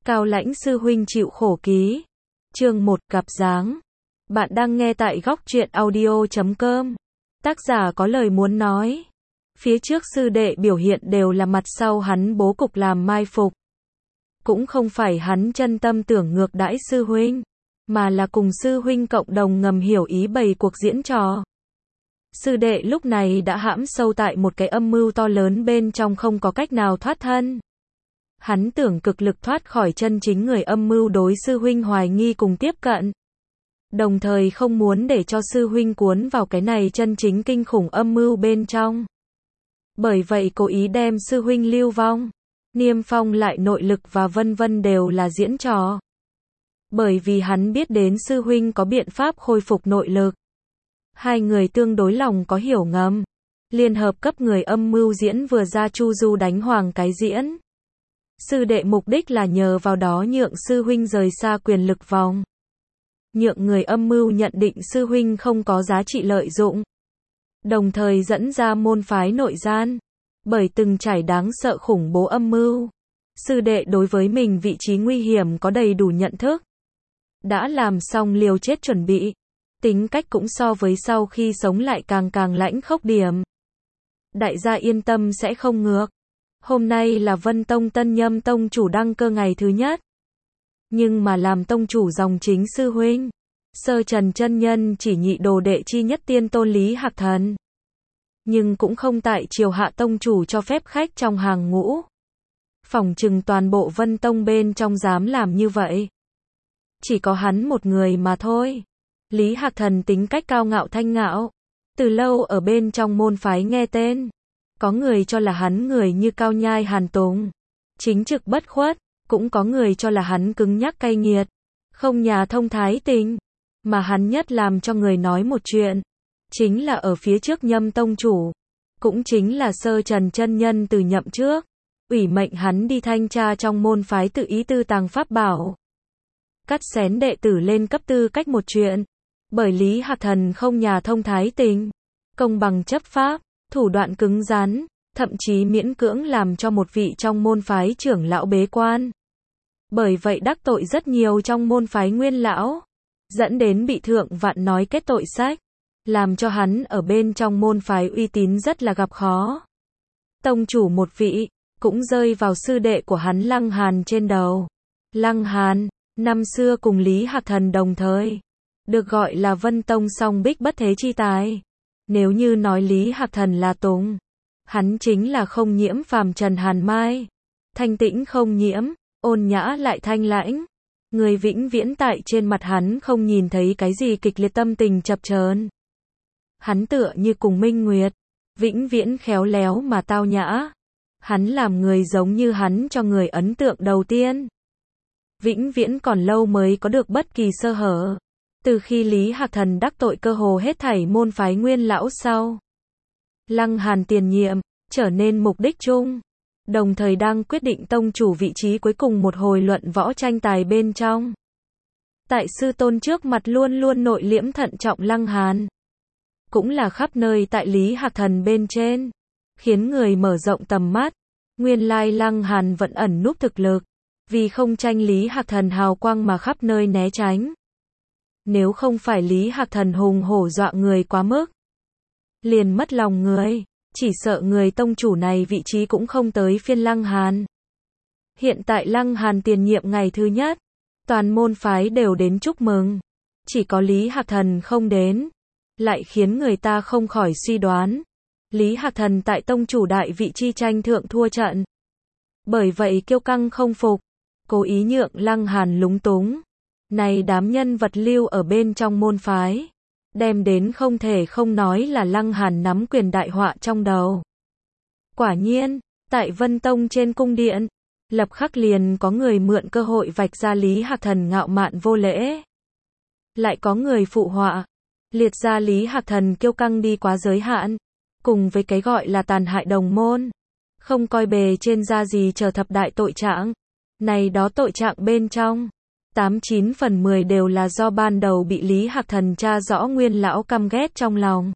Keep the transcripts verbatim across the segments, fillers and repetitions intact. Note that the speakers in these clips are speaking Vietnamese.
Cao Lãnh sư huynh chịu khổ ký. Chương một, gặp dáng. Bạn đang nghe tại góc truyện audio chấm com. Tác giả có lời muốn nói. Phía trước sư đệ biểu hiện đều là mặt sau hắn bố cục làm mai phục. Cũng không phải hắn chân tâm tưởng ngược đãi sư huynh, mà là cùng sư huynh cộng đồng ngầm hiểu ý bày cuộc diễn trò. Sư đệ lúc này đã hãm sâu tại một cái âm mưu to lớn bên trong, không có cách nào thoát thân. Hắn tưởng cực lực thoát khỏi chân chính người âm mưu đối sư huynh hoài nghi cùng tiếp cận. Đồng thời không muốn để cho sư huynh cuốn vào cái này chân chính kinh khủng âm mưu bên trong. Bởi vậy cố ý đem sư huynh lưu vong, niêm phong lại nội lực và vân vân đều là diễn trò. Bởi vì hắn biết đến sư huynh có biện pháp khôi phục nội lực. Hai người tương đối lòng có hiểu ngầm, liên hợp cấp người âm mưu diễn vừa ra chu du đánh hoàng cái diễn. Sư đệ mục đích là nhờ vào đó nhượng sư huynh rời xa quyền lực vòng. Nhượng người âm mưu nhận định sư huynh không có giá trị lợi dụng. Đồng thời dẫn ra môn phái nội gian. Bởi từng trải đáng sợ khủng bố âm mưu, sư đệ đối với mình vị trí nguy hiểm có đầy đủ nhận thức. Đã làm xong liều chết chuẩn bị. Tính cách cũng so với sau khi sống lại càng càng lãnh khốc điểm. Đại gia yên tâm sẽ không ngược. Hôm nay là Vân Tông tân nhâm tông chủ đăng cơ ngày thứ nhất. Nhưng mà làm tông chủ dòng chính sư huynh, Sơ Trần chân nhân chỉ nhị đồ đệ chi nhất tiên tôn Lý Hạc Thần. Nhưng cũng không tại triều hạ tông chủ cho phép khách trong hàng ngũ. Phỏng chừng toàn bộ Vân Tông bên trong dám làm như vậy. Chỉ có hắn một người mà thôi. Lý Hạc Thần tính cách cao ngạo thanh ngạo. Từ lâu ở bên trong môn phái nghe tên. Có người cho là hắn người như Cao Nhai Hàn Tùng, chính trực bất khuất. Cũng có người cho là hắn cứng nhắc cay nghiệt, không nhà thông thái tình. Mà hắn nhất làm cho người nói một chuyện, chính là ở phía trước nhâm tông chủ, cũng chính là Sơ Trần chân nhân từ nhậm trước, ủy mệnh hắn đi thanh tra trong môn phái tự ý tư tàng pháp bảo. Cắt xén đệ tử lên cấp tư cách một chuyện. Bởi Lý Hạc Thần không nhà thông thái tình, công bằng chấp pháp, thủ đoạn cứng rắn, thậm chí miễn cưỡng làm cho một vị trong môn phái trưởng lão bế quan. Bởi vậy đắc tội rất nhiều trong môn phái nguyên lão, dẫn đến bị thượng vạn nói kết tội sách, làm cho hắn ở bên trong môn phái uy tín rất là gặp khó. Tông chủ một vị, cũng rơi vào sư đệ của hắn Lăng Hàn trên đầu. Lăng Hàn, năm xưa cùng Lý Hạc Thần đồng thời, được gọi là Vân Tông song bích bất thế chi tài. Nếu như nói Lý Hạc Thần là Tùng, hắn chính là không nhiễm phàm trần hàn mai. Thanh tĩnh không nhiễm, ôn nhã lại thanh lãnh. Người vĩnh viễn tại trên mặt hắn không nhìn thấy cái gì kịch liệt tâm tình chập chờn. Hắn tựa như cùng minh nguyệt, vĩnh viễn khéo léo mà tao nhã. Hắn làm người giống như hắn cho người ấn tượng đầu tiên. Vĩnh viễn còn lâu mới có được bất kỳ sơ hở. Từ khi Lý Hạc Thần đắc tội cơ hồ hết thảy môn phái nguyên lão sau, Lăng Hàn tiền nhiệm, trở nên mục đích chung. Đồng thời đang quyết định tông chủ vị trí cuối cùng một hồi luận võ tranh tài bên trong. Tại sư tôn trước mặt luôn luôn nội liễm thận trọng Lăng Hàn. Cũng là khắp nơi tại Lý Hạc Thần bên trên. Khiến người mở rộng tầm mắt. Nguyên lai Lăng Hàn vẫn ẩn núp thực lực. Vì không tranh Lý Hạc Thần hào quang mà khắp nơi né tránh. Nếu không phải Lý Hạc Thần hùng hổ dọa người quá mức, liền mất lòng người. Chỉ sợ người tông chủ này vị trí cũng không tới phiên Lăng Hàn. Hiện tại Lăng Hàn tiền nhiệm ngày thứ nhất, toàn môn phái đều đến chúc mừng. Chỉ có Lý Hạc Thần không đến, lại khiến người ta không khỏi suy đoán. Lý Hạc Thần tại tông chủ đại vị chi tranh thượng thua trận. Bởi vậy kiêu căng không phục, cố ý nhượng Lăng Hàn lúng túng. Này đám nhân vật lưu ở bên trong môn phái, đem đến không thể không nói là Lăng Hàn nắm quyền đại họa trong đầu. Quả nhiên, tại Vân Tông trên cung điện, lập khắc liền có người mượn cơ hội vạch ra Lý Hạc Thần ngạo mạn vô lễ. Lại có người phụ họa, liệt ra Lý Hạc Thần kiêu căng đi quá giới hạn, cùng với cái gọi là tàn hại đồng môn, không coi bề trên ra gì chờ thập đại tội trạng. Này đó tội trạng bên trong, tám chín phần mười đều là do ban đầu bị Lý Hạc Thần tra rõ nguyên lão căm ghét trong lòng.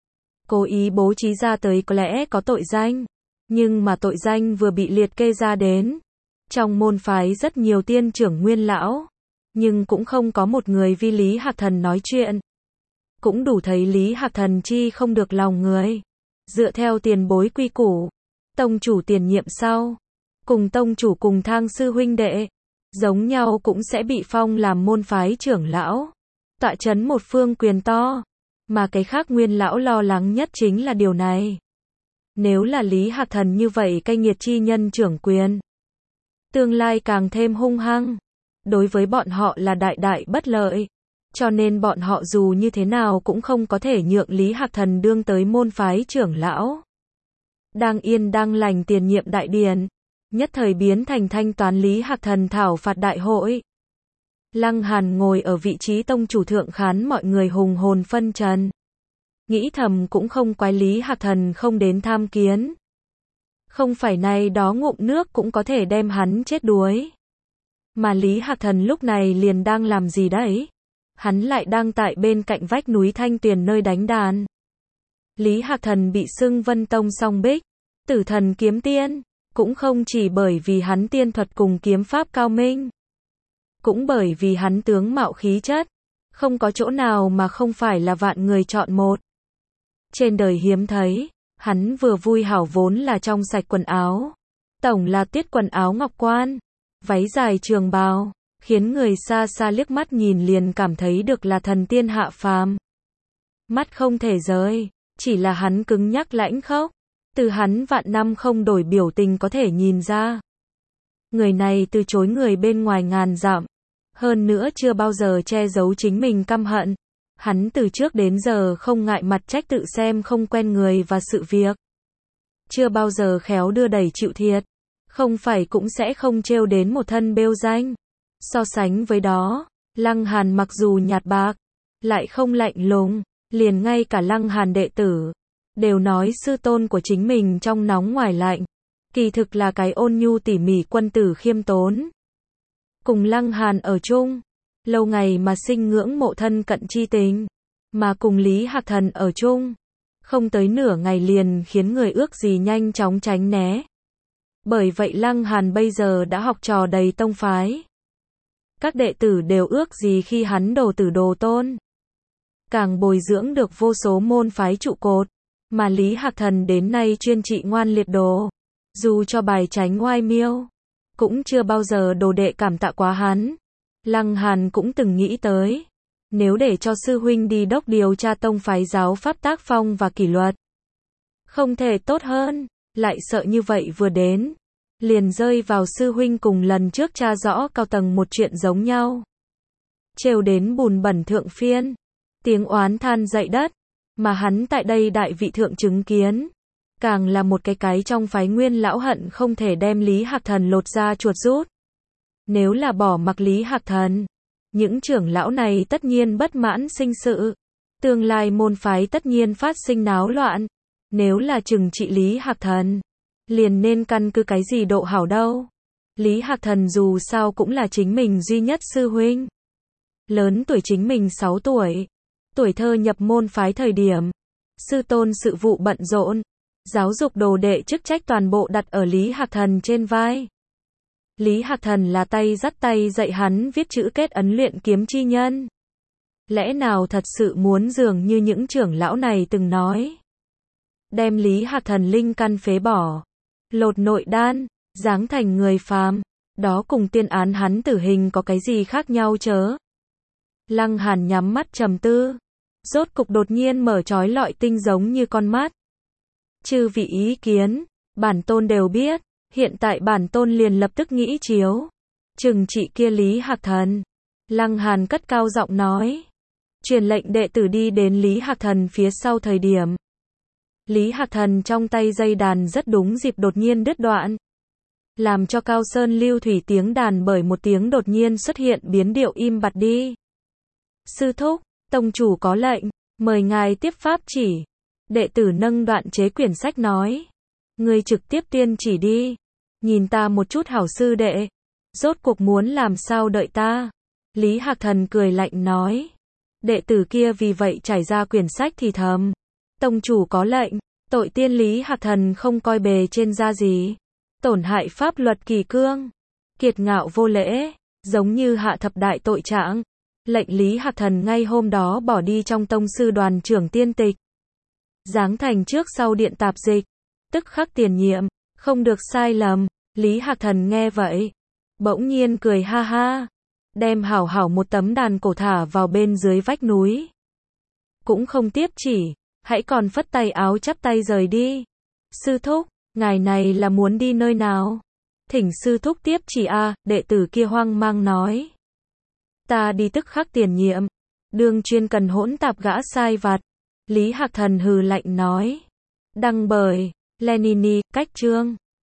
Cố ý bố trí ra tới có lẽ có tội danh, nhưng mà tội danh vừa bị liệt kê ra đến, Trong môn phái rất nhiều tiên trưởng nguyên lão, nhưng cũng không có một người vi Lý Hạc Thần nói chuyện. Cũng đủ thấy Lý Hạc Thần chi không được lòng người. Dựa theo tiền bối quy củ, tông chủ tiền nhiệm sau, cùng tông chủ cùng thang sư huynh đệ, giống nhau cũng sẽ bị phong làm môn phái trưởng lão, tọa chấn một phương quyền to, mà cái khác nguyên lão lo lắng nhất chính là điều này. Nếu là Lý Hạc Thần như vậy cay nghiệt chi nhân trưởng quyền, tương lai càng thêm hung hăng, đối với bọn họ là đại đại bất lợi, cho nên bọn họ dù như thế nào cũng không có thể nhượng Lý Hạc Thần đương tới môn phái trưởng lão. Đang yên đang lành tiền nhiệm đại điển, nhất thời biến thành thanh toán Lý Hạc Thần thảo phạt đại hội. Lăng Hàn ngồi ở vị trí tông chủ thượng khán mọi người hùng hồn phân trần. Nghĩ thầm cũng không quái Lý Hạc Thần không đến tham kiến. Không phải này đó ngụm nước cũng có thể đem hắn chết đuối. Mà Lý Hạc Thần lúc này liền đang làm gì đấy? Hắn lại đang tại bên cạnh vách núi Thanh Tuyền nơi đánh đàn. Lý Hạc Thần bị xưng Vân Tông song bích, tử thần kiếm tiên, cũng không chỉ bởi vì hắn tiên thuật cùng kiếm pháp cao minh, cũng bởi vì hắn tướng mạo khí chất, không có chỗ nào mà không phải là vạn người chọn một. Trên đời hiếm thấy, hắn vừa vui hảo vốn là trong sạch quần áo, tổng là tiết quần áo ngọc quan, váy dài trường bào, khiến người xa xa liếc mắt nhìn liền cảm thấy được là thần tiên hạ phàm. Mắt không thể rời, chỉ là hắn cứng nhắc lãnh khốc, từ hắn vạn năm không đổi biểu tình có thể nhìn ra. Người này từ chối người bên ngoài ngàn dặm, hơn nữa chưa bao giờ che giấu chính mình căm hận. Hắn từ trước đến giờ không ngại mặt trách tự xem không quen người và sự việc. Chưa bao giờ khéo đưa đẩy chịu thiệt, không phải cũng sẽ không trêu đến một thân bêu danh. So sánh với đó, Lăng Hàn mặc dù nhạt bạc, lại không lạnh lùng, liền ngay cả Lăng Hàn đệ tử đều nói sư tôn của chính mình trong nóng ngoài lạnh, kỳ thực là cái ôn nhu tỉ mỉ quân tử khiêm tốn. Cùng Lăng Hàn ở chung, lâu ngày mà sinh ngưỡng mộ thân cận chi tình, mà cùng Lý Hạc Thần ở chung, không tới nửa ngày liền khiến người ước gì nhanh chóng tránh né. Bởi vậy Lăng Hàn bây giờ đã học trò đầy tông phái. Các đệ tử đều ước gì khi hắn đồ tử đồ tôn. Càng bồi dưỡng được vô số môn phái trụ cột, mà Lý Hạc Thần đến nay chuyên trị ngoan liệt đồ. Dù cho bài tránh oai miêu, cũng chưa bao giờ đồ đệ cảm tạ quá hắn. Lăng Hàn cũng từng nghĩ tới, nếu để cho sư huynh đi đốc điều tra tông phái giáo pháp tác phong và kỷ luật, không thể tốt hơn, lại sợ như vậy vừa đến, liền rơi vào sư huynh cùng lần trước tra rõ cao tầng một chuyện giống nhau. Trêu đến bùn bẩn thượng phiên, tiếng oán than dậy đất, mà hắn tại đây đại vị thượng chứng kiến, càng là một cái cái trong phái nguyên lão hận không thể đem Lý Hạc Thần lột ra chuột rút. Nếu là bỏ mặc Lý Hạc Thần, những trưởng lão này tất nhiên bất mãn sinh sự, tương lai môn phái tất nhiên phát sinh náo loạn. Nếu là trừng trị Lý Hạc Thần, liền nên căn cứ cái gì độ hảo đâu. Lý Hạc Thần dù sao cũng là chính mình duy nhất sư huynh. Lớn tuổi chính mình sáu tuổi, tuổi thơ nhập môn phái thời điểm, sư tôn sự vụ bận rộn, giáo dục đồ đệ chức trách toàn bộ đặt ở Lý Hạc Thần trên vai. Lý Hạc Thần là tay dắt tay dạy hắn viết chữ kết ấn luyện kiếm chi nhân. Lẽ nào thật sự muốn dường như những trưởng lão này từng nói, đem Lý Hạc Thần linh căn phế bỏ, lột nội đan, giáng thành người phàm, đó cùng tuyên án hắn tử hình có cái gì khác nhau chớ? Lăng Hàn nhắm mắt trầm tư, rốt cục đột nhiên mở trói lọi tinh giống như con mắt. Chư vị ý kiến, bản tôn đều biết, hiện tại bản tôn liền lập tức nghĩ chiếu, trừng trị kia Lý Hạc Thần. Lăng Hàn cất cao giọng nói, truyền lệnh đệ tử đi đến Lý Hạc Thần phía sau thời điểm. Lý Hạc Thần trong tay dây đàn rất đúng dịp đột nhiên đứt đoạn, làm cho cao sơn lưu thủy tiếng đàn bởi một tiếng đột nhiên xuất hiện biến điệu im bặt đi. Sư thúc, tông chủ có lệnh, mời ngài tiếp pháp chỉ. Đệ tử nâng đoạn chế quyển sách nói, ngươi trực tiếp tuyên chỉ đi, nhìn ta một chút hảo sư đệ, rốt cuộc muốn làm sao đợi ta. Lý Hạc Thần cười lạnh nói, đệ tử kia vì vậy trải ra quyển sách thì thầm, tông chủ có lệnh, tội tiên Lý Hạc Thần không coi bề trên ra gì, tổn hại pháp luật kỳ cương, kiệt ngạo vô lễ, giống như hạ thập đại tội trạng. Lệnh Lý Hạc Thần ngay hôm đó bỏ đi trong tông sư đoàn trưởng tiên tịch. Giáng thành trước sau điện tạp dịch, tức khắc tiền nhiệm, không được sai lầm. Lý Hạc Thần nghe vậy, bỗng nhiên cười ha ha, đem hảo hảo một tấm đàn cổ thả vào bên dưới vách núi. Cũng không tiếp chỉ, hãy còn phất tay áo chắp tay rời đi. Sư thúc, ngài này là muốn đi nơi nào? Thỉnh sư thúc tiếp chỉ a, đệ tử kia hoang mang nói. Ta đi tức khắc tiền nhiệm, đương chuyên cần hỗn tạp gã sai vặt. Lý Hạc Thần hừ lạnh nói. Đăng bởi Lenini, cách chương.